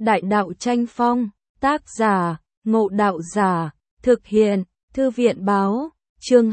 Đại đạo tranh phong, tác giả, Ngộ Đạo Giả, thực hiện, Thư viện báo, chương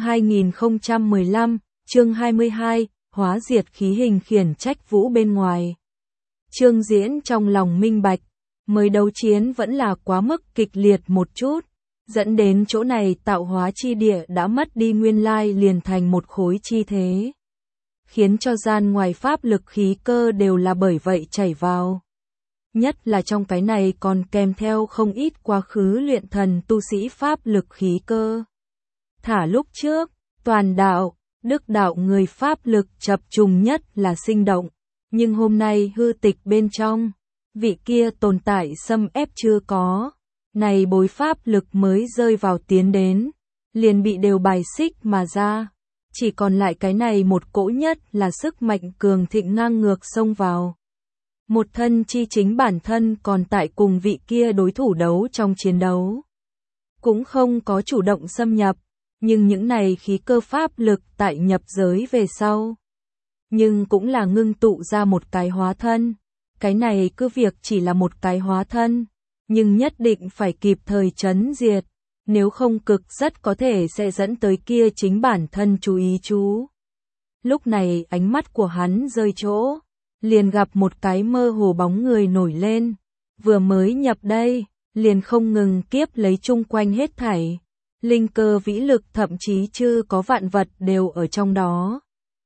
2015, chương 22, hóa diệt khí hình khiển trách vũ bên ngoài. Trương Diễn trong lòng minh bạch, mới đấu chiến vẫn là quá mức kịch liệt một chút, dẫn đến chỗ này tạo hóa chi địa đã mất đi nguyên lai liền thành một khối chi thế. Khiến cho gian ngoài pháp lực khí cơ đều là bởi vậy chảy vào. Nhất là trong cái này còn kèm theo không ít quá khứ luyện thần tu sĩ pháp lực khí cơ. Thả lúc trước, toàn đạo, đức đạo người pháp lực chập trùng nhất là sinh động, nhưng hôm nay hư tịch bên trong, vị kia tồn tại xâm ép chưa có, này bối pháp lực mới rơi vào tiến đến, liền bị đều bài xích mà ra, chỉ còn lại cái này một cỗ nhất là sức mạnh cường thịnh ngang ngược xông vào. Một thân chi chính bản thân còn tại cùng vị kia đối thủ đấu trong chiến đấu. Cũng không có chủ động xâm nhập, nhưng những này khí cơ pháp lực tại nhập giới về sau. Nhưng cũng là ngưng tụ ra một cái hóa thân. Cái này cứ việc chỉ là một cái hóa thân, nhưng nhất định phải kịp thời trấn diệt. Nếu không cực rất có thể sẽ dẫn tới kia chính bản thân chú ý chú. Lúc này ánh mắt của hắn rơi chỗ. Liền gặp một cái mơ hồ bóng người nổi lên, vừa mới nhập đây, liền không ngừng kiếp lấy chung quanh hết thảy. Linh cơ vĩ lực thậm chí chưa có vạn vật đều ở trong đó.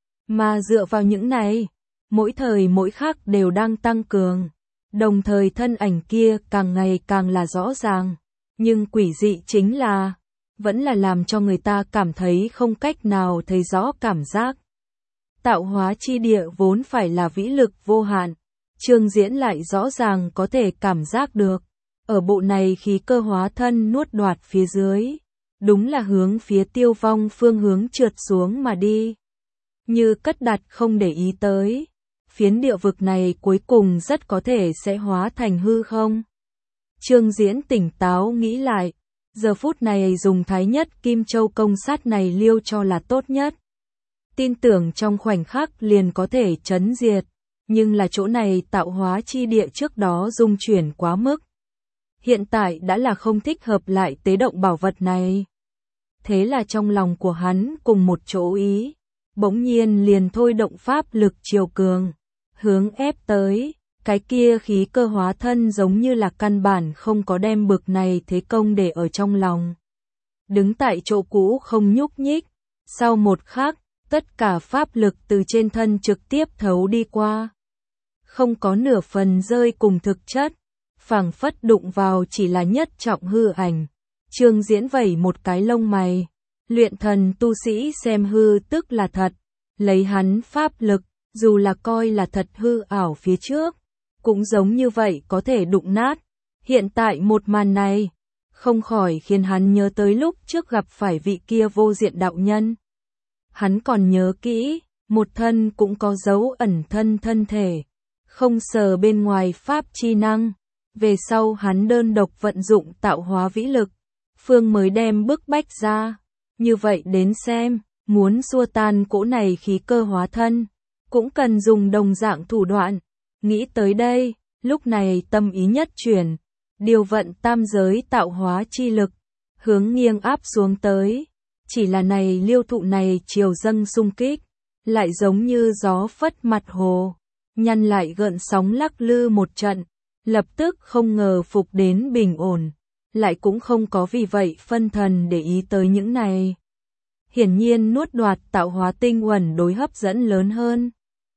Mà dựa vào những này, mỗi thời mỗi khắc đều đang tăng cường, đồng thời thân ảnh kia càng ngày càng là rõ ràng. Nhưng quỷ dị chính là, vẫn là làm cho người ta cảm thấy không cách nào thấy rõ cảm giác. Tạo hóa chi địa vốn phải là vĩ lực vô hạn, Trương Diễn lại rõ ràng có thể cảm giác được, ở bộ này khí cơ hóa thân nuốt đoạt phía dưới, đúng là hướng phía tiêu vong phương hướng trượt xuống mà đi. Như cất đặt không để ý tới, phiến địa vực này cuối cùng rất có thể sẽ hóa thành hư không. Trương Diễn tỉnh táo nghĩ lại, giờ phút này dùng thái nhất kim châu công sát này liêu cho là tốt nhất. Tin tưởng trong khoảnh khắc liền có thể trấn diệt, nhưng là chỗ này tạo hóa chi địa trước đó dung chuyển quá mức. Hiện tại đã là không thích hợp lại tế động bảo vật này. Thế là trong lòng của hắn cùng một chỗ ý, bỗng nhiên liền thôi động pháp lực chiều cường, hướng ép tới, cái kia khí cơ hóa thân giống như là căn bản không có đem bực này thế công để ở trong lòng. Đứng tại chỗ cũ không nhúc nhích, sau một khắc, tất cả pháp lực từ trên thân trực tiếp thấu đi qua. Không có nửa phần rơi cùng thực chất, phảng phất đụng vào chỉ là nhất trọng hư ảnh. Trương Diễn vẩy một cái lông mày, luyện thần tu sĩ xem hư tức là thật, lấy hắn pháp lực, dù là coi là thật hư ảo phía trước, cũng giống như vậy có thể đụng nát. Hiện tại một màn này, không khỏi khiến hắn nhớ tới lúc trước gặp phải vị kia vô diện đạo nhân. Hắn còn nhớ kỹ, một thân cũng có dấu ẩn thân thể, không sờ bên ngoài pháp chi năng. Về sau hắn đơn độc vận dụng tạo hóa vĩ lực, phương mới đem bức bách ra. Như vậy đến xem, muốn xua tan cỗ này khí cơ hóa thân, cũng cần dùng đồng dạng thủ đoạn. Nghĩ tới đây, lúc này tâm ý nhất chuyển, điều vận tam giới tạo hóa chi lực, hướng nghiêng áp xuống tới. Chỉ là này liêu thụ này chiều dâng xung kích, lại giống như gió phất mặt hồ, nhăn lại gợn sóng lắc lư một trận, lập tức không ngờ phục đến bình ổn, lại cũng không có vì vậy phân thần để ý tới những này. Hiển nhiên nuốt đoạt tạo hóa tinh uẩn đối hấp dẫn lớn hơn.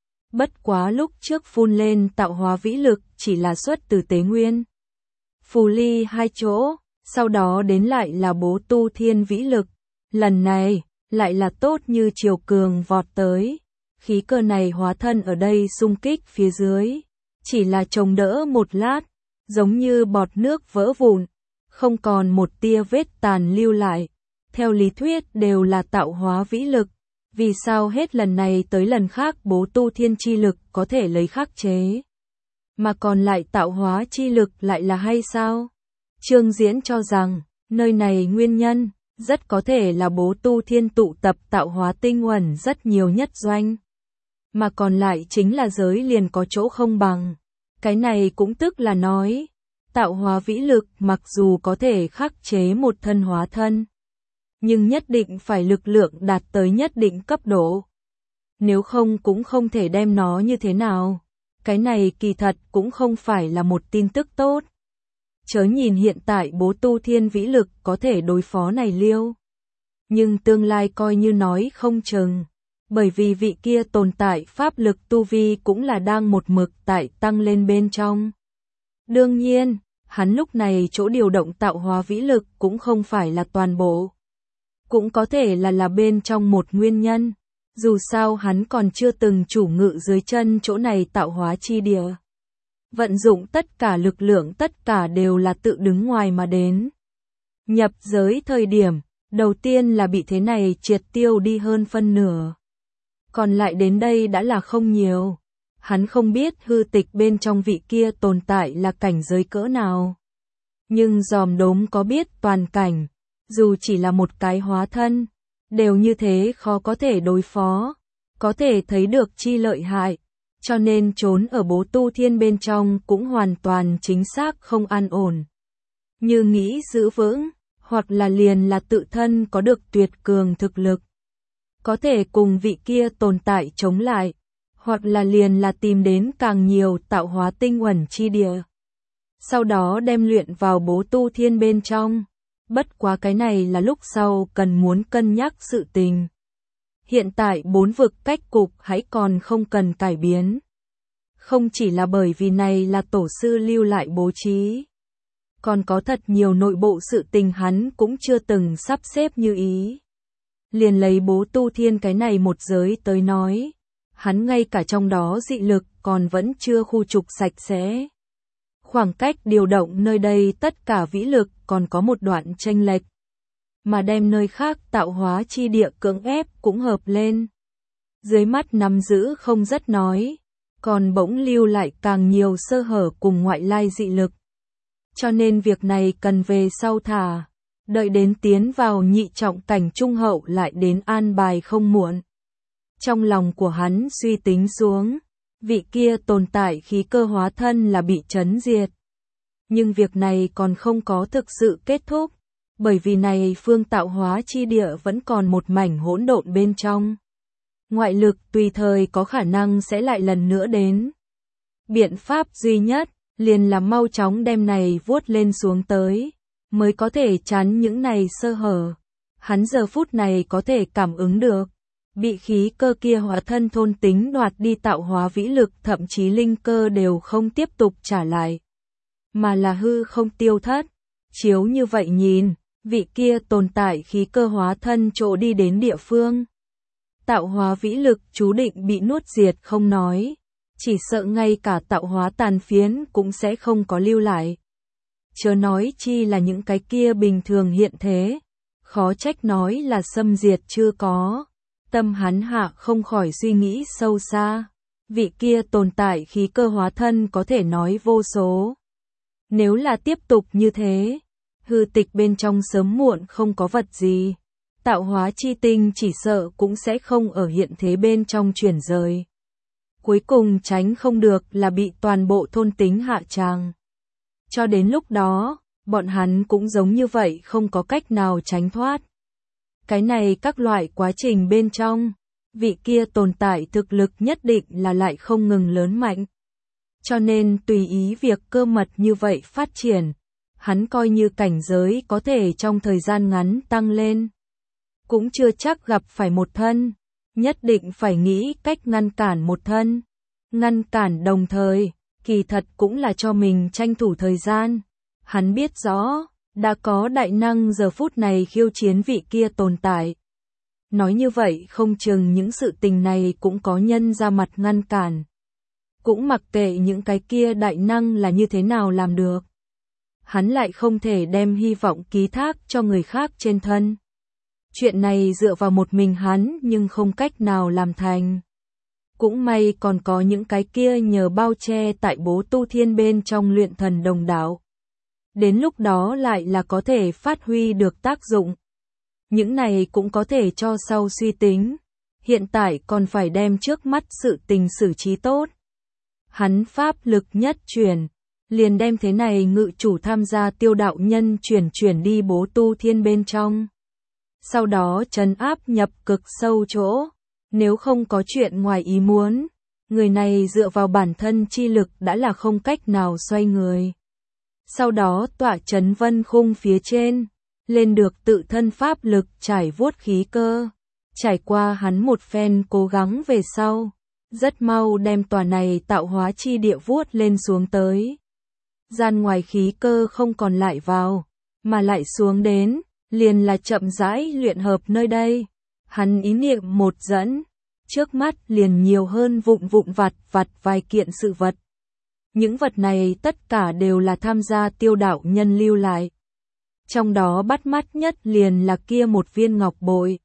Bất quá lúc trước phun lên tạo hóa vĩ lực chỉ là xuất từ tế nguyên. Phù ly hai chỗ, sau đó đến lại là bố tu thiên vĩ lực. Lần này, lại là tốt như chiều cường vọt tới. Khí cơ này hóa thân ở đây xung kích phía dưới. Chỉ là chống đỡ một lát, giống như bọt nước vỡ vụn. Không còn một tia vết tàn lưu lại. Theo lý thuyết đều là tạo hóa vĩ lực. Vì sao hết lần này tới lần khác bố tu thiên chi lực có thể lấy khắc chế. Mà còn lại tạo hóa chi lực lại là hay sao? Trương Diễn cho rằng, nơi này nguyên nhân. Rất có thể là bố tu thiên tụ tập tạo hóa tinh uẩn rất nhiều nhất doanh. Mà còn lại chính là giới liền có chỗ không bằng. Cái này cũng tức là nói, Tạo hóa vĩ lực mặc dù có thể khắc chế một thân hóa thân, nhưng nhất định phải lực lượng đạt tới nhất định cấp độ. Nếu không cũng không thể đem nó như thế nào. Cái này kỳ thật cũng không phải là một tin tức tốt. Chớ nhìn hiện tại bố tu thiên vĩ lực có thể đối phó này liêu. Nhưng tương lai coi như nói không chừng. Bởi vì vị kia tồn tại pháp lực tu vi cũng là đang một mực tại tăng lên bên trong. Đương nhiên, hắn lúc này chỗ điều động tạo hóa vĩ lực cũng không phải là toàn bộ. Cũng có thể là bên trong một nguyên nhân. Dù sao hắn còn chưa từng chủ ngự dưới chân chỗ này tạo hóa chi địa. Vận dụng tất cả lực lượng tất cả đều là tự đứng ngoài mà đến. Nhập giới thời điểm, đầu tiên là bị thế này triệt tiêu đi hơn phân nửa. Còn lại đến đây đã là không nhiều. Hắn không biết hư tịch bên trong vị kia tồn tại là cảnh giới cỡ nào. Nhưng dòm đốm có biết toàn cảnh, dù chỉ là một cái hóa thân, đều như thế khó có thể đối phó, có thể thấy được chi lợi hại, cho nên trốn ở bố tu thiên bên trong cũng hoàn toàn chính xác không an ổn. Như nghĩ giữ vững, hoặc là liền là tự thân có được tuyệt cường thực lực, có thể cùng vị kia tồn tại chống lại, hoặc là liền là tìm đến càng nhiều tạo hóa tinh uẩn chi địa. Sau đó đem luyện vào bố tu thiên bên trong. Bất quá cái này là lúc sau cần muốn cân nhắc sự tình. Hiện tại 4 vực cách cục hãy còn không cần cải biến. Không chỉ là bởi vì này là tổ sư lưu lại bố trí. Còn có thật nhiều nội bộ sự tình hắn cũng chưa từng sắp xếp như ý. Liền lấy bố tu thiên cái này một giới tới nói. Hắn ngay cả trong đó dị lực còn vẫn chưa khu trục sạch sẽ. Khoảng cách điều động nơi đây tất cả vĩ lực còn có một đoạn chênh lệch. Mà đem nơi khác tạo hóa chi địa cưỡng ép cũng hợp lên. Dưới mắt nắm giữ không rất nói, còn bỗng lưu lại càng nhiều sơ hở cùng ngoại lai dị lực. Cho nên việc này cần về sau thả, đợi đến tiến vào nhị trọng cảnh trung hậu lại đến an bài không muộn. Trong lòng của hắn suy tính xuống, vị kia tồn tại khí cơ hóa thân là bị trấn diệt. Nhưng việc này còn không có thực sự kết thúc, bởi vì này phương tạo hóa chi địa vẫn còn một mảnh hỗn độn bên trong. Ngoại lực tùy thời có khả năng sẽ lại lần nữa đến. Biện pháp duy nhất, liền là mau chóng đem này vuốt lên xuống tới, mới có thể chắn những này sơ hở. Hắn giờ phút này có thể cảm ứng được. Bị khí cơ kia hóa thân thôn tính đoạt đi tạo hóa vĩ lực thậm chí linh cơ đều không tiếp tục trả lại. Mà là hư không tiêu thất. Chiếu như vậy nhìn, vị kia tồn tại khí cơ hóa thân chỗ đi đến địa phương. Tạo hóa vĩ lực chú định bị nuốt diệt không nói. Chỉ sợ ngay cả tạo hóa tàn phiến cũng sẽ không có lưu lại. Chớ nói chi là những cái kia bình thường hiện thế. Khó trách nói là xâm diệt chưa có. Tâm hắn hạ không khỏi suy nghĩ sâu xa. Vị kia tồn tại khí cơ hóa thân có thể nói vô số. Nếu là tiếp tục như thế, hư tịch bên trong sớm muộn không có vật gì. Tạo hóa chi tinh chỉ sợ cũng sẽ không ở hiện thế bên trong chuyển rời. Cuối cùng tránh không được là bị toàn bộ thôn tính hạ tràng. Cho đến lúc đó, bọn hắn cũng giống như vậy không có cách nào tránh thoát. Cái này các loại quá trình bên trong, vị kia tồn tại thực lực nhất định là lại không ngừng lớn mạnh. Cho nên tùy ý việc cơ mật như vậy phát triển, hắn coi như cảnh giới có thể trong thời gian ngắn tăng lên. Cũng chưa chắc gặp phải một thân, nhất định phải nghĩ cách ngăn cản một thân. Ngăn cản đồng thời, kỳ thật cũng là cho mình tranh thủ thời gian. Hắn biết rõ, đã có đại năng giờ phút này khiêu chiến vị kia tồn tại. Nói như vậy không chừng những sự tình này cũng có nhân ra mặt ngăn cản. Cũng mặc kệ những cái kia đại năng là như thế nào làm được. Hắn lại không thể đem hy vọng ký thác cho người khác trên thân. Chuyện này dựa vào một mình hắn nhưng không cách nào làm thành. Cũng may còn có những cái kia nhờ bao che tại bố tu thiên bên trong luyện thần đồng đạo. Đến lúc đó lại là có thể phát huy được tác dụng. Những này cũng có thể cho sau suy tính. Hiện tại còn phải đem trước mắt sự tình xử trí tốt. Hắn pháp lực nhất chuyển, liền đem thế này ngự chủ tham gia Tiêu đạo nhân chuyển đi Bố Tu Thiên bên trong. Sau đó trấn áp nhập cực sâu chỗ, nếu không có chuyện ngoài ý muốn, người này dựa vào bản thân chi lực đã là không cách nào xoay người. Sau đó tọa trấn vân khung phía trên, lên được tự thân pháp lực trải vuốt khí cơ. Trải qua hắn một phen cố gắng về sau, rất mau đem tòa này tạo hóa chi địa vuốt lên xuống tới. Gian ngoài khí cơ không còn lại vào, mà lại xuống đến, liền là chậm rãi luyện hợp nơi đây. Hắn ý niệm một dẫn, trước mắt liền nhiều hơn vụn vặt vài kiện sự vật. Những vật này tất cả đều là tham gia Tiêu đạo nhân lưu lại. Trong đó bắt mắt nhất liền là kia một viên ngọc bội.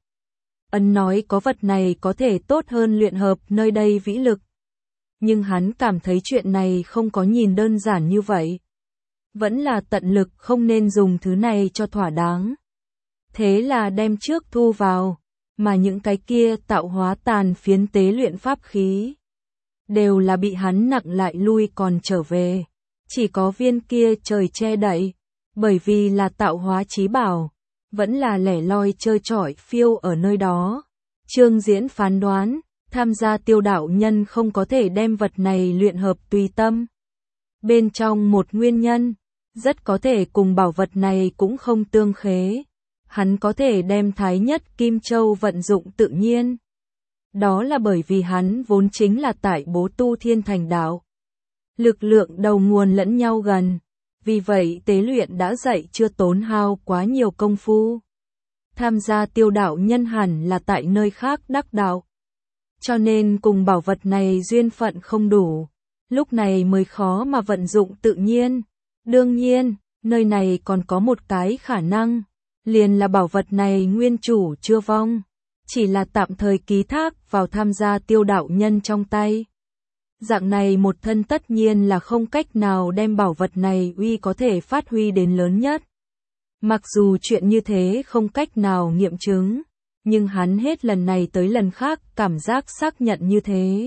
Ấn nói có vật này có thể tốt hơn luyện hợp nơi đây vĩ lực. Nhưng hắn cảm thấy chuyện này không có nhìn đơn giản như vậy. Vẫn là tận lực không nên dùng thứ này cho thỏa đáng. Thế là đem trước thu vào, mà những cái kia tạo hóa tàn phiến tế luyện pháp khí. Đều là bị hắn nặng lại lui còn trở về. Chỉ có viên kia trời che đậy, bởi vì là tạo hóa chí bảo, vẫn là lẻ loi trơ trọi phiêu ở nơi đó. Trương Diễn phán đoán, tham gia Tiêu đạo nhân không có thể đem vật này luyện hợp tùy tâm. Bên trong một nguyên nhân, rất có thể cùng bảo vật này cũng không tương khế. Hắn có thể đem Thái Nhất Kim Châu vận dụng tự nhiên. Đó là bởi vì hắn vốn chính là tại Bố Tu Thiên thành đạo. Lực lượng đầu nguồn lẫn nhau gần. Vì vậy tế luyện đã dạy chưa tốn hao quá nhiều công phu. Tham gia Tiêu đạo nhân hẳn là tại nơi khác đắc đạo. Cho nên cùng bảo vật này duyên phận không đủ. Lúc này mới khó mà vận dụng tự nhiên. Đương nhiên, nơi này còn có một cái khả năng. Liền là bảo vật này nguyên chủ chưa vong. Chỉ là tạm thời ký thác vào tham gia Tiêu đạo nhân trong tay. Dạng này một thân tất nhiên là không cách nào đem bảo vật này uy có thể phát huy đến lớn nhất. Mặc dù chuyện như thế không cách nào nghiệm chứng, nhưng hắn hết lần này tới lần khác cảm giác xác nhận như thế.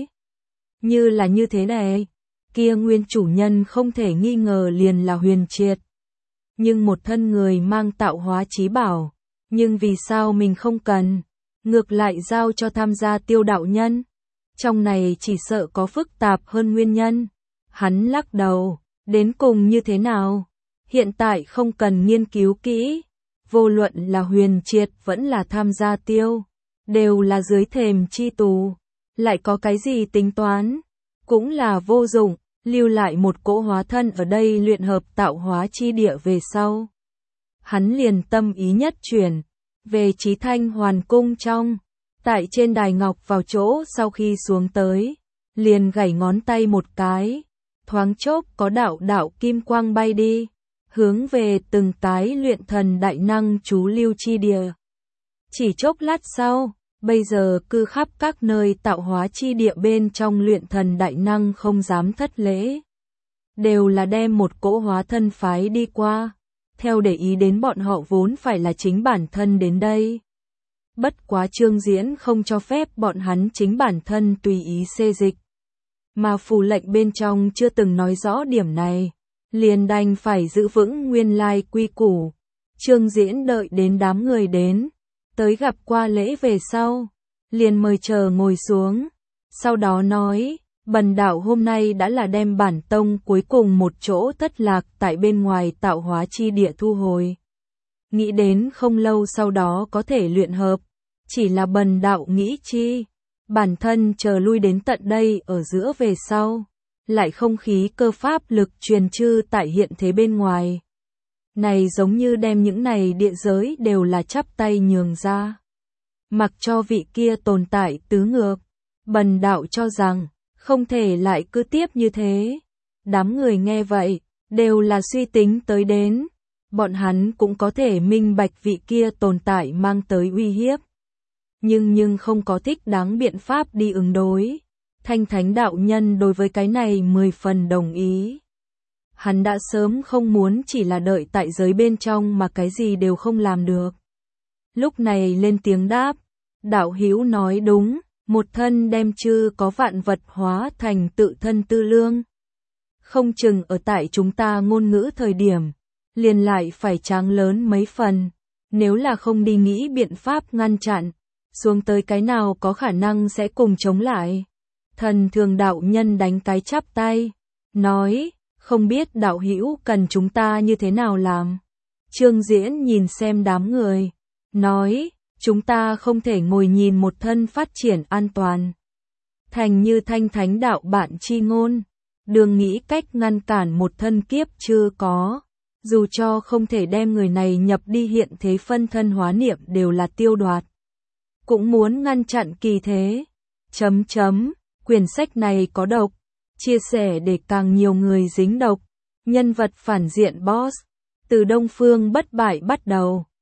Như là như thế này, kia nguyên chủ nhân không thể nghi ngờ liền là Huyền Triệt. Nhưng một thân người mang tạo hóa chí bảo, nhưng vì sao mình không cần, ngược lại giao cho tham gia Tiêu đạo nhân? Trong này chỉ sợ có phức tạp hơn nguyên nhân. Hắn lắc đầu, đến cùng như thế nào? Hiện tại không cần nghiên cứu kỹ. Vô luận là Huyền Triệt vẫn là tham gia Tiêu, đều là dưới thềm chi tù. Lại có cái gì tính toán? Cũng là vô dụng, lưu lại một cỗ hóa thân ở đây luyện hợp tạo hóa chi địa về sau. Hắn liền tâm ý nhất chuyển, về Chí Thanh Hoàn Cung trong. Tại trên đài ngọc vào chỗ sau khi xuống tới, liền gảy ngón tay một cái, thoáng chốc có đạo kim quang bay đi, hướng về từng cái luyện thần đại năng chú lưu chi địa. Chỉ chốc lát sau, bây giờ cư khắp các nơi tạo hóa chi địa bên trong luyện thần đại năng không dám thất lễ. Đều là đem một cỗ hóa thân phái đi qua, theo để ý đến bọn họ vốn phải là chính bản thân đến đây. Bất quá Trương Diễn không cho phép bọn hắn chính bản thân tùy ý xê dịch. Mà phù lệnh bên trong chưa từng nói rõ điểm này, liền đành phải giữ vững nguyên lai quy củ. Trương Diễn đợi đến đám người đến, tới gặp qua lễ về sau, liền mời chờ ngồi xuống. Sau đó nói, bần đạo hôm nay đã là đem bản tông cuối cùng một chỗ thất lạc tại bên ngoài tạo hóa chi địa thu hồi. Nghĩ đến không lâu sau đó có thể luyện hợp. Chỉ là bần đạo nghĩ chi, bản thân chờ lui đến tận đây ở giữa về sau, lại không khí cơ pháp lực truyền chư tại hiện thế bên ngoài. Này giống như đem những này địa giới đều là chắp tay nhường ra. Mặc cho vị kia tồn tại tứ ngược, bần đạo cho rằng, không thể lại cứ tiếp như thế. Đám người nghe vậy, đều là suy tính tới đến. Bọn hắn cũng có thể minh bạch vị kia tồn tại mang tới uy hiếp. Nhưng không có thích đáng biện pháp đi ứng đối. Thanh Thánh đạo nhân đối với cái này 10 phần đồng ý. Hắn đã sớm không muốn chỉ là đợi tại giới bên trong mà cái gì đều không làm được. Lúc này lên tiếng đáp, đạo hữu nói đúng, một thân đem chư có vạn vật hóa thành tự thân tư lương. không chừng ở tại chúng ta ngôn ngữ thời điểm, liền lại phải tráng lớn mấy phần, nếu là không đi nghĩ biện pháp ngăn chặn, xuống tới cái nào có khả năng sẽ cùng chống lại. Thần Thường đạo nhân đánh cái chắp tay, nói, không biết đạo hữu cần chúng ta như thế nào làm. Trương Diễn nhìn xem đám người, nói, chúng ta không thể ngồi nhìn một thân phát triển an toàn. Thành như thanh thánh đạo bạn chi ngôn, đừng nghĩ cách ngăn cản một thân kiếp chưa có. Dù cho không thể đem người này nhập đi hiện thế phân thân hóa niệm đều là tiêu đoạt. Cũng muốn ngăn chặn kỳ thế. Quyển sách này có độc. Chia sẻ để càng nhiều người dính độc. Nhân vật phản diện boss. Từ Đông Phương bất bại bắt đầu.